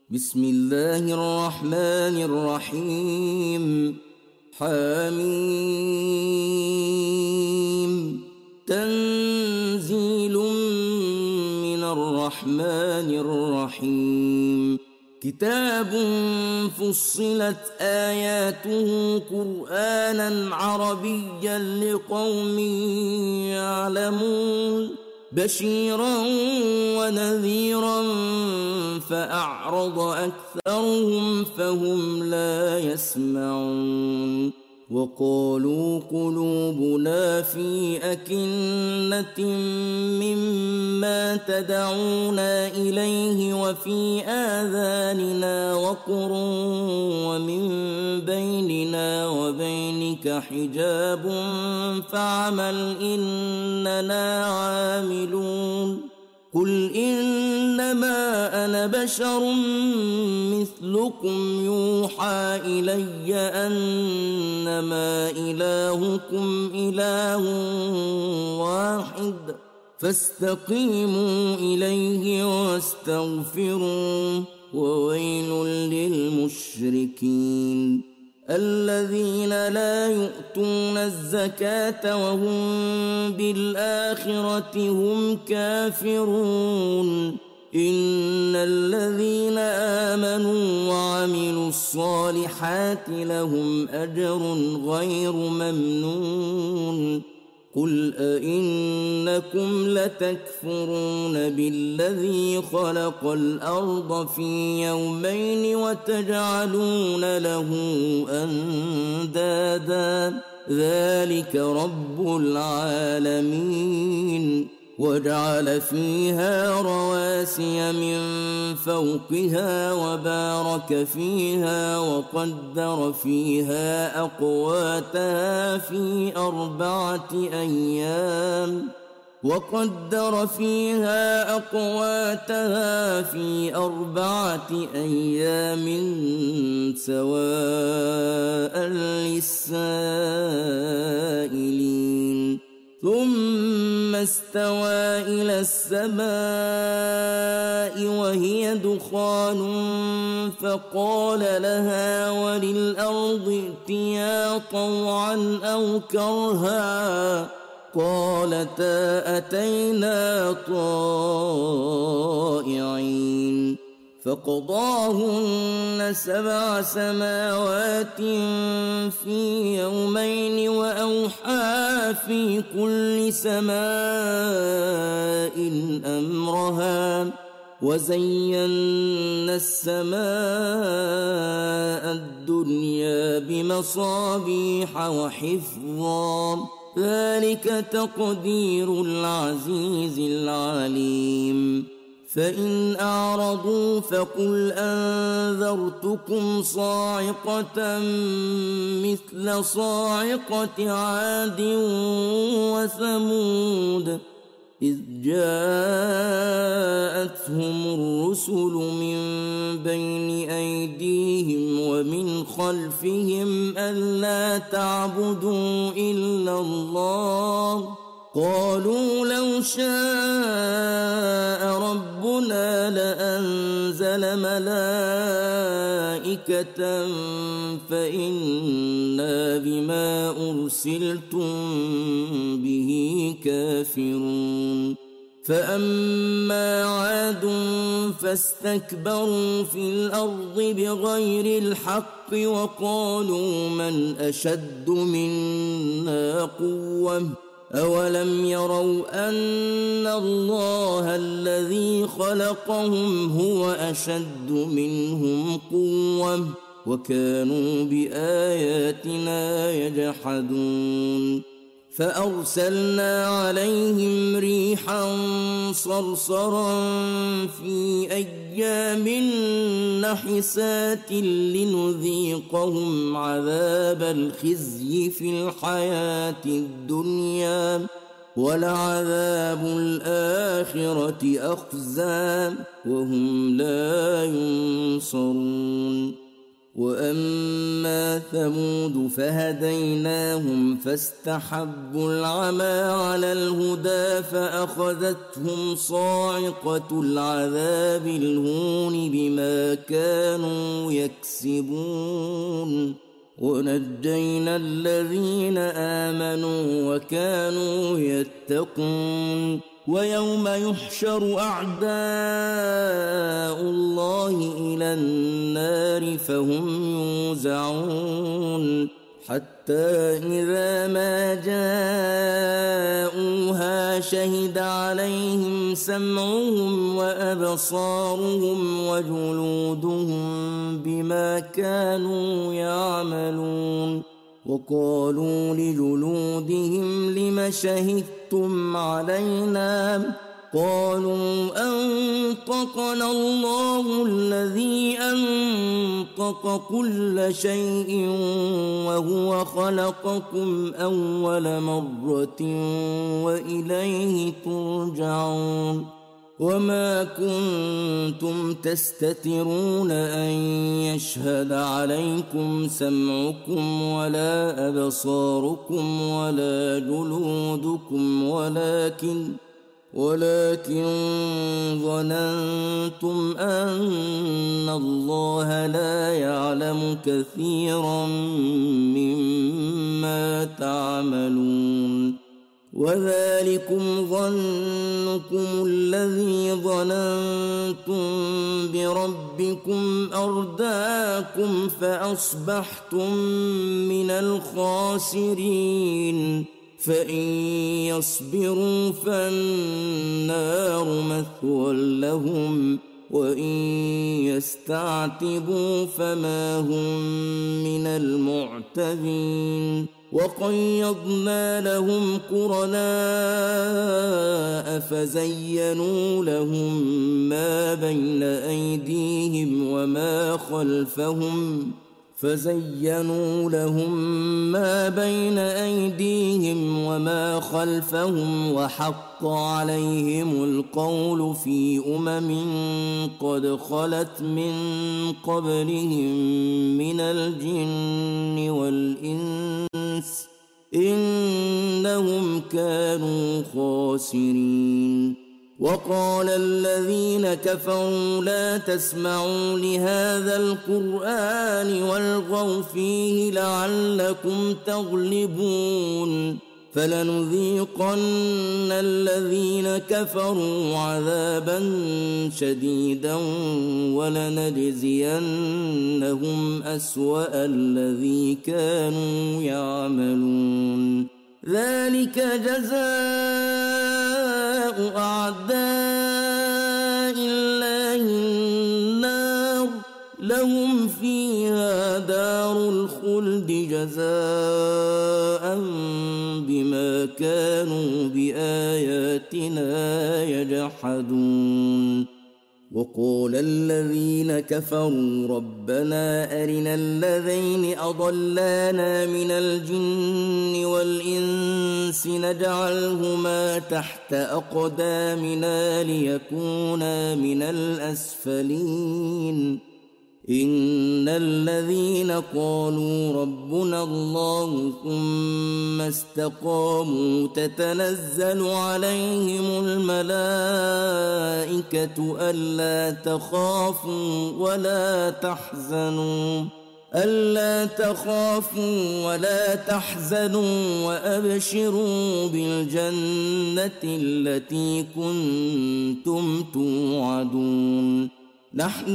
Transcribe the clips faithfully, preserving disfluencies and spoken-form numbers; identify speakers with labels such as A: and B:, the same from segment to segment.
A: بسم الله الرحمن الرحيم حميم تنزيل من الرحمن الرحيم كتاب فصلت آياته قرآنا عربيا لقوم يعلمون بشيرا ونذيرا فأعرض أكثرهم فهم لا يسمعون وقالوا قلوبنا في أكنة مما تدعونا إليه وفي آذاننا وقر ومن بيننا وبينك حجاب فاعمل إننا عاملون قل إنما أنا بشر مثلكم يوحى إلي أنما إلهكم إله واحد فاستقيموا إليه واستغفروه وويل للمشركين الذين لا يؤتون الزكاة وهم بالآخرة هم كافرون إن الذين آمنوا وعملوا الصالحات لهم أجر غير ممنون قل أئنكم لتكفرون بالذي خلق الأرض في يومين وتجعلون له أندادا ذلك رب العالمين وجعل فيها رواسي من فوقها وبارك فيها وقدر فيها أقواتها في أربعة أيام وقدر فيها أقواتها في أربعة أيام سواء للسائلين ثم استوى إلى السماء وهي دخان فقال لها وللأرض ائتيا طوعا أو كرها قالتا أتينا طائعين فقضاهن سبع سماوات في يومين وأوحى في كل سماء أمرها وزينا السماء الدنيا بمصابيح وحفظا ذلك تقدير العزيز العليم فإن أعرضوا فقل أنذرتكم صاعقة مثل صاعقة عاد وثمود إذ جاءتهم الرسل من بين أيديهم ومن خلفهم ألا تعبدوا إلا الله قالوا لو شاء ربنا لأنزل ملائكة فإنا بما أرسلتم به كافرون فأما عاد فاستكبروا في الأرض بغير الحق وقالوا من أشد منا قوة أولم يروا أن الله الذي خلقهم هو أشد منهم قوة وكانوا بآياتنا يجحدون فأرسلنا عليهم ريحا صرصرا في أيام نحسات لنذيقهم عذاب الخزي في الحياة الدنيا ولعذاب الآخرة أخزى وهم لا ينصرون وأما ثمود فهديناهم فاستحبوا العمى على الهدى فأخذتهم صاعقة العذاب الهون بما كانوا يكسبون ونجينا الذين آمنوا وكانوا يتقون ويوم يحشر أعداء الله إلى النار فهم يوزعون حتى إذا ما جاءوها شهد عليهم سمعهم وأبصارهم وجلودهم بما كانوا يعملون وقالوا لجلودهم لم شهدتم علينا قالوا أنطقنا الله الذي أنطق كل شيء وهو خلقكم أول مرة وإليه ترجعون وما كنتم تستترون أن يشهد عليكم سمعكم ولا أبصاركم ولا جلودكم ولكن ولكن ظننتم أن الله لا يعلم كثيرا مما تعملون وذلكم ظنكم الذي ظننتم بربكم أرداكم فأصبحتم من الخاسرين فإن يصبروا فالنار مثوى لهم وإن يستعتبوا فما هم من المعتبين وقيضنا لهم قرناء فزينوا لهم ما بين أيديهم وما خلفهم فزينوا لهم ما بين أيديهم وما خلفهم وحق عليهم القول في أمم قد خلت من قبلهم من الجن والإنس إنهم كانوا خاسرين وقال الذين كفروا لا تسمعوا لهذا القرآن والغوا فيه لعلكم تغلبون فلنذيقن الذين كفروا عذابا شديدا ولنجزينهم أسوأ الذي كانوا يعملون ذلك جزاء أعداء الله النار لهم فيها دار الخلد جزاء بما كانوا بآياتنا يجحدون وقال الذين كفروا ربنا أرنا الذين أضلانا من الجن والإنس نجعلهما تحت أقدامنا ليكونا من الأسفلين إن الذين قالوا ربنا الله ثم استقاموا تتنزل عليهم الملائكة ألا تخافوا ولا تحزنوا ألا تخافوا ولا تحزنوا وأبشروا بالجنة التي كنتم توعدون نحن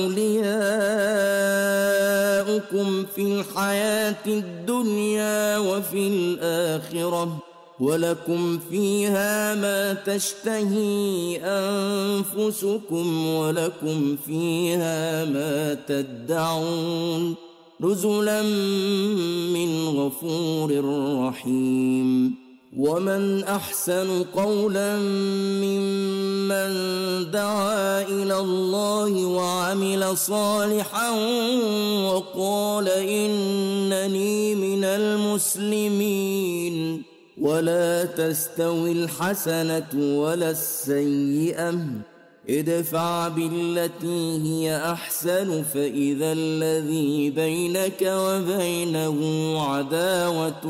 A: أولياؤكم في الحياة الدنيا وفي الآخرة ولكم فيها ما تشتهي أنفسكم ولكم فيها ما تدعون نزلا من غفور رحيم ومن أحسن قولا ممن دعا إلى الله وعمل صالحا وقال إنني من المسلمين ولا تستوي الحسنة ولا السيئة ادفع بالتي هي أحسن فإذا الذي بينك وبينه عداوة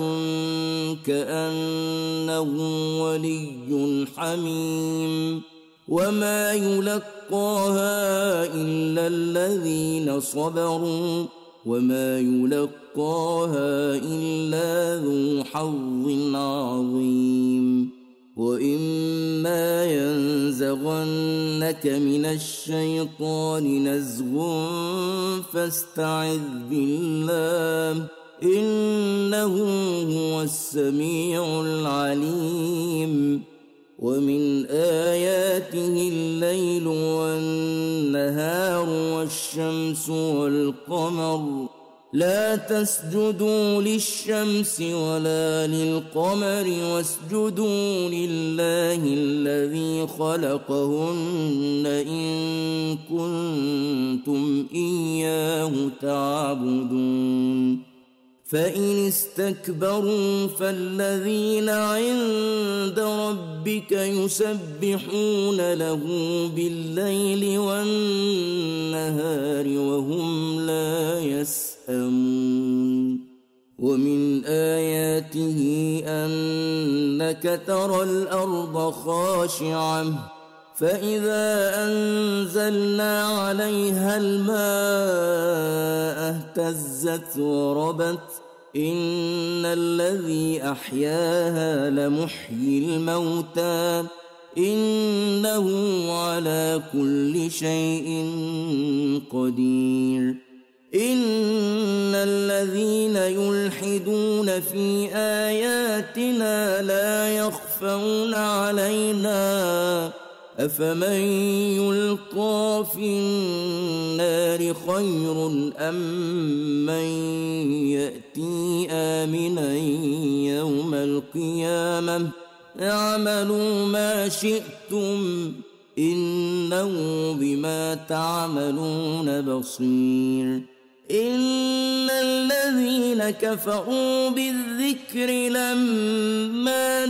A: كأنه ولي حميم وما يلقاها إلا الذين صبروا وما يلقاها إلا ذو حظ عظيم وإما ينزغنك من الشيطان نزغ فاستعذ بالله إنه هو السميع العليم ومن آياته الليل والنهار والشمس والقمر لا تسجدوا للشمس ولا للقمر واسجدوا لله الذي خلقهن إن كنتم إياه تعبدون فإن استكبروا فالذين عند ربك يسبحون له بالليل والنهار وهم لا يسأمون ومن آياته أنك ترى الأرض خاشعة فإذا أنزلنا عليها الماء اهتزت وربت إن الذي أحياها لمحيي الموتى إنه على كل شيء قدير إن الذين يلحدون في آياتنا لا يخفون علينا أفمن يلقى في النار خير أم من يأتي آمنا يوم القيامة اعملوا ما شئتم إنه بما تعملون بصير إن الذين كفروا بالذكر لما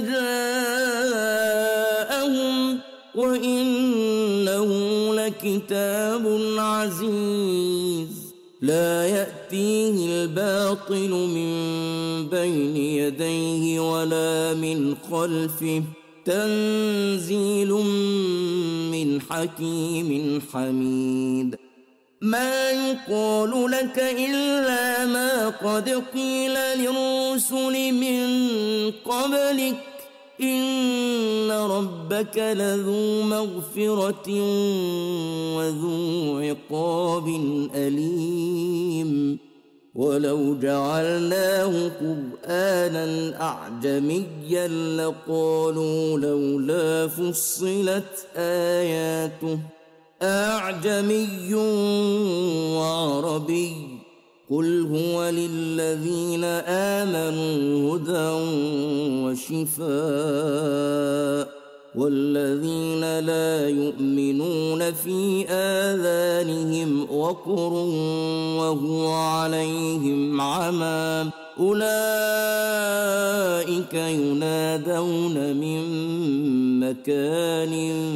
A: جاءهم وإنه لكتاب عزيز لا يأتيه الباطل من بين يديه ولا من خلفه تنزيل من حكيم حميد ما يقال لك إلا ما قد قيل للرسل من قبلك إن ربك لذو مغفرة وذو عقاب أليم ولو جعلناه قرآنا أعجميا لقالوا لولا فصلت آياته أعجمي وعربي قل هو للذين آمنوا هدى وشفاء والذين لا يؤمنون في آذانهم وقر وهو عليهم عمى أولئك ينادون من مكان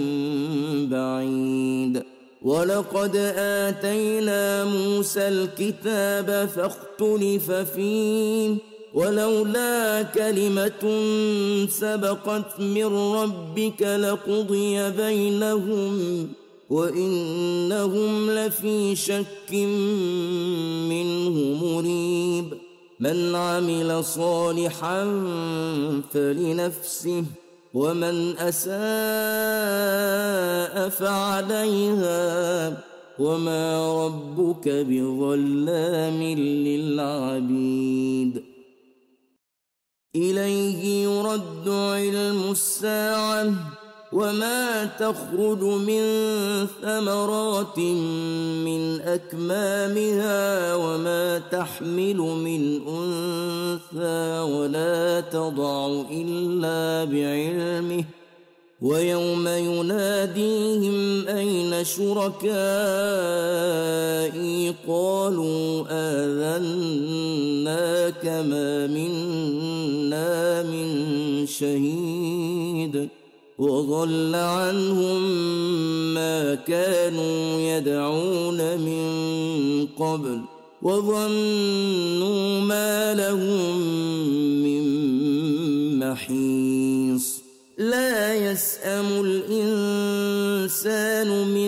A: بعيد ولقد آتينا موسى الكتاب فاختلف فيه ولولا كلمة سبقت من ربك لقضي بينهم وإنهم لفي شك منه مريب من عمل صالحا فلنفسه ومن أساء فعليها وما ربك بظلام للعبيد إليه يرد علم الساعة وما تخرج من ثمرات من أكمامها وما تحمل من أنثى ولا تضع إلا بعلمه ويوم يناديهم أين شركائي قالوا آذناك ما منا من شهيد وضل عنهم ما ما كانوا يدعون من قبل وظنوا ما لهم من محيص لا يسأم الإنسان من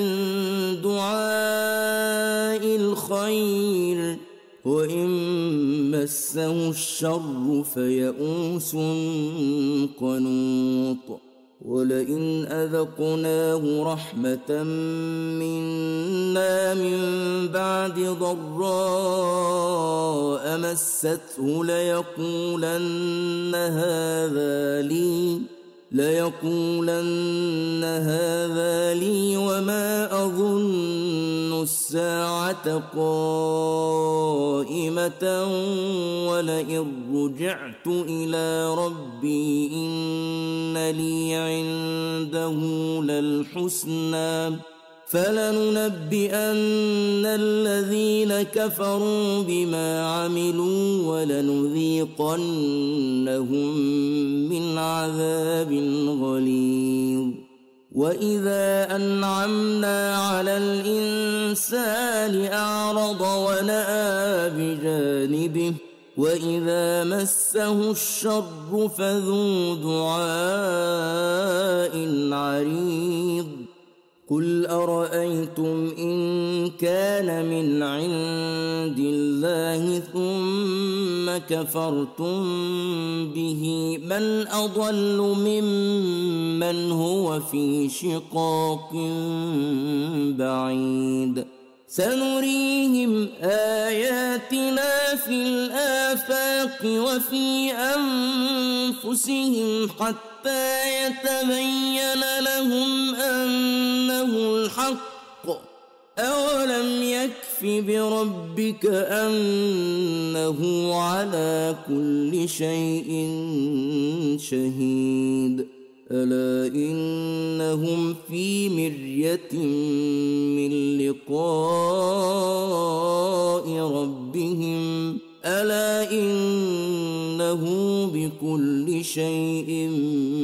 A: دعاء الخير وإن مسه الشر فيئوس قنوط ولئن أذقناه رحمة منا من بعد ضراء مسته ليقولن هذا لي ليقولن هذا لي وما أظن الساعة قائمة ولئن رجعت إلى ربي إن لي عنده للحسنى فلننبئن الذين كفروا بما عملوا ولنذيقنهم من عذاب غليظ وإذا أنعمنا على الإنسان أعرض ونأى بجانبه وإذا مسه الشر فذو دعاء عريض قل أرأيتم إن كان من عند الله ثم كفرتم به من أضل ممن هو في شقاق بعيد سنريهم آياتنا في الآفاق وفي أنفسهم حتى يتبين لهم أنه الحق أولم يكف بربك أنه على كل شيء شهيد ألا إنهم في مرية من لقاء ربهم ألا إنه بكل شيء